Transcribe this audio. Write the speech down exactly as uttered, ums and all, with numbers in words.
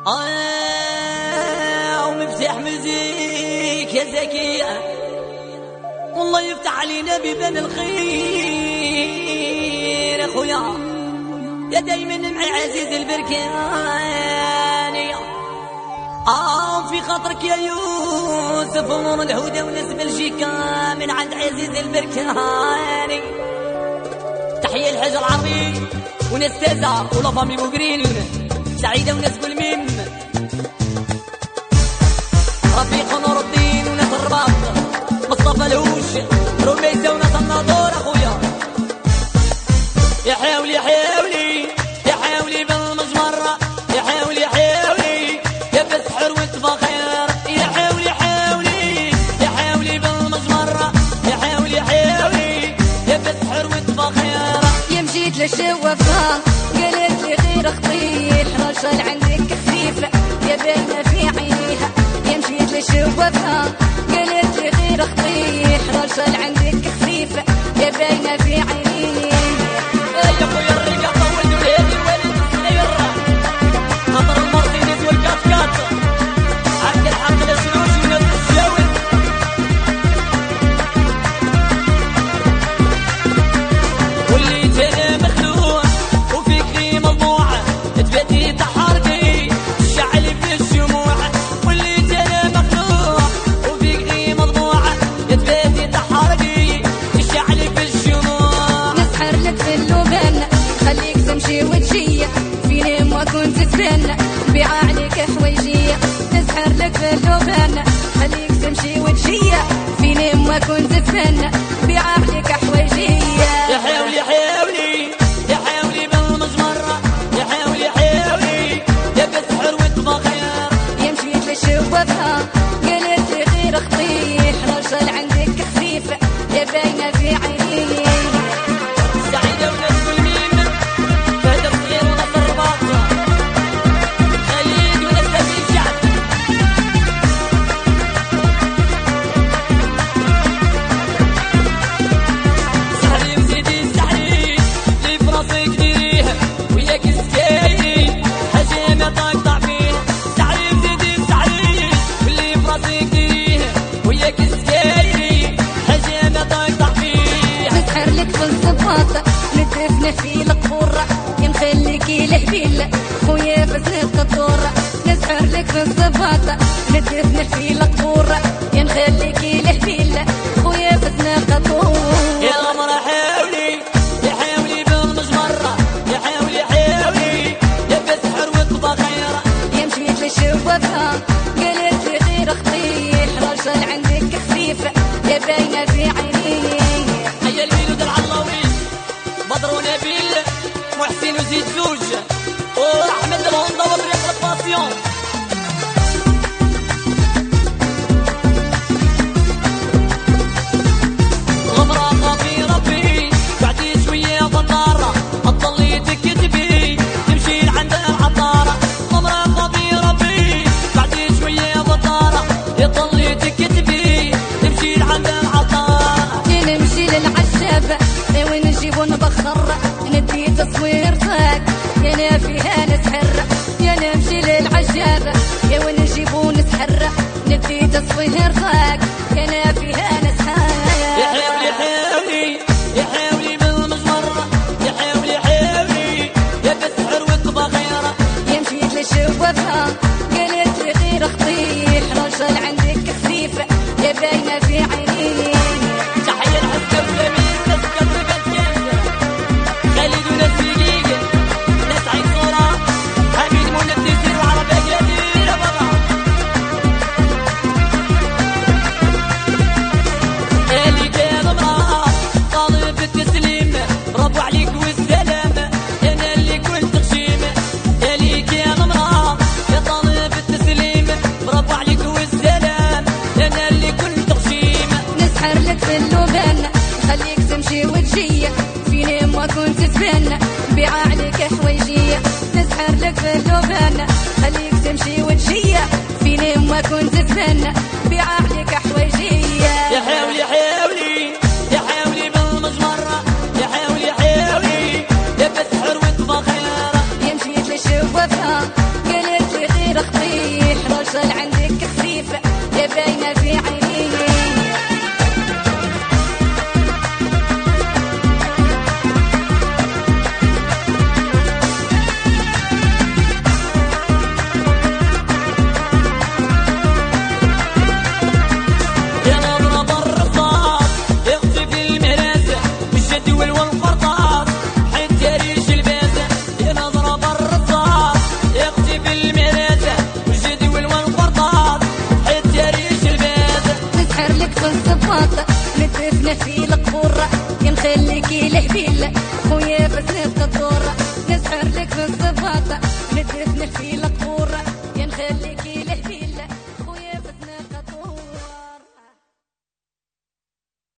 آه ومفتاح مزيك يا زكية، والله يفتح علينا بيبان الخير اخويا، يا دايما معي عزيز البركاني. آه في خاطرك يا يوسف ونور الهدى وناس بلجيكا من عند عزيز البركاني. تحية الحجر العربي وناس تازا ولا فامي بوغرين سعيدة وناس بالميم، رفيق نور الدين وناس الرباط مصطفى الهوش رميسة وناس الناظور اخويا. يا حاولي يا حاولي يا حاولي بالمجمرة، يا حاولي يا حاولي يا بسحر وانت بخير، يا حاولي حاولي يا حاولي بالمجمرة، يا حاولي حاولي يا بسحر وانت بخير. يا مشيت للشوافة قالت لي غير خطيح رجل عندك خفيفة يا باينة في عينيها. يا مشيت للشوافة قالت لي غير خطيح رجل عندك خفيفة يا باينة في عينيها. يا خويا الرقا طولت ولادي الوالد الصغير خاطر المرسيدس والكاتكات عند الحق للسلوش وناس الشاوي. وليت انا مخلوع وفكري مضموع تباتي تحرقي الشعل في الشموع. وليت انا مخلوع وفكري مضموع تباتي تحرقي الشعل في الشموع. نسحر لك في اللبان خليك تمشي وتجية فيني ما كنت تبان بيع عليك حويجية. نسحر لك في اللبان خليك تمشي وتجية فيني ما كنت تبان بيع عليك حويجية. يا حاولي حاولي يا حاولي بالمجمرة، يا حاولي حاولي يا بسحر وانت بخير. يا مشيت للشوافة قالت لي غير خطيح رجل عندك خفيفة يا باينة في عينيها. سعيدة وناس بالميم فهد الخير وناس الرباط خليل وناس تبي الشعب. سحري وزيدي سحري اللي في راسك ديريه وياك سكايري حاجة ما تقطع فيه. سحري وزيدي سحري واللي في راسك ديريه وياك سكايري حاجة ما تقطع فيه. نسحر لك في الصباطة ندفن في القبورة يا نخليكي الهبيل خويا في سنة الدورة. نسحر لك في الصباطة ندفن في القبورة يا نخليكي الهبيل خويا في سنة الدورة. يا مرا حاولي يا حاولي بالمجمرة، يا حاولي حاولي يا بسحر وانت بخير. يا مشيت للشوافة قالت لي غير خطيح رجل عندك خفيفة يا باينة في عينيها. هيا الولد العلاوي بدر ونبيل محسن وزيد زوج ورحمة الهوندا وطريق الباسيون. غمرة في ربي بعدي شوية ضنارة تضلي تكتبي تمشي لعند العطارة. غمرة في ربي بعدي شوية ضنارة تضلي تكتبي تمشي لعند العطارة. نمشي للعشابة ونجيب ونبخر ندي تصويرتك يا انا فيها نسحر. يا نمشي للعشابة يا ونجيب ونسحر ندي تصويرتك يا انا فيها نسحر. يا حاولي حاولي يا حاولي بالمجمرة، يا حاولي حاولي يا بسحر وانت بخيرة. يا مشيت للشوافة قالت لي غير خطيح رجل عندك خفيفة يا باينة في عينيها. تحية العسكر والأمين ناس كتربة كنزة خالد وناس دقيق ناس عين صورة حميد منى التيسير وعربة قلادير بابا. اللي كان امرأة طالب التسليم برافو عليك والسلام انا اللي كنت غشيم. اللي كان امرأة يا طالب التسليم برافو عليك والسلام انا اللي كنت غشيم. نسحر لك في اللبان خليك تمشي وتجية فيني ما كنت تبان بيع عليك حويجية. نسحر لك في اللبان خليك تمشي وتجية فيني ما كنت تبان بيع عليك حويجية. يا حاولي حاولي يا حاولي بالمجمرة، يا حاولي حاولي يا بسحر وانت بخيرة. يا مشيت للشوافة قالت لي غير غرة نخليكي الحبيل خويا بس نبقى الدورة نسحر لك في الصفاطة ندفنك في لك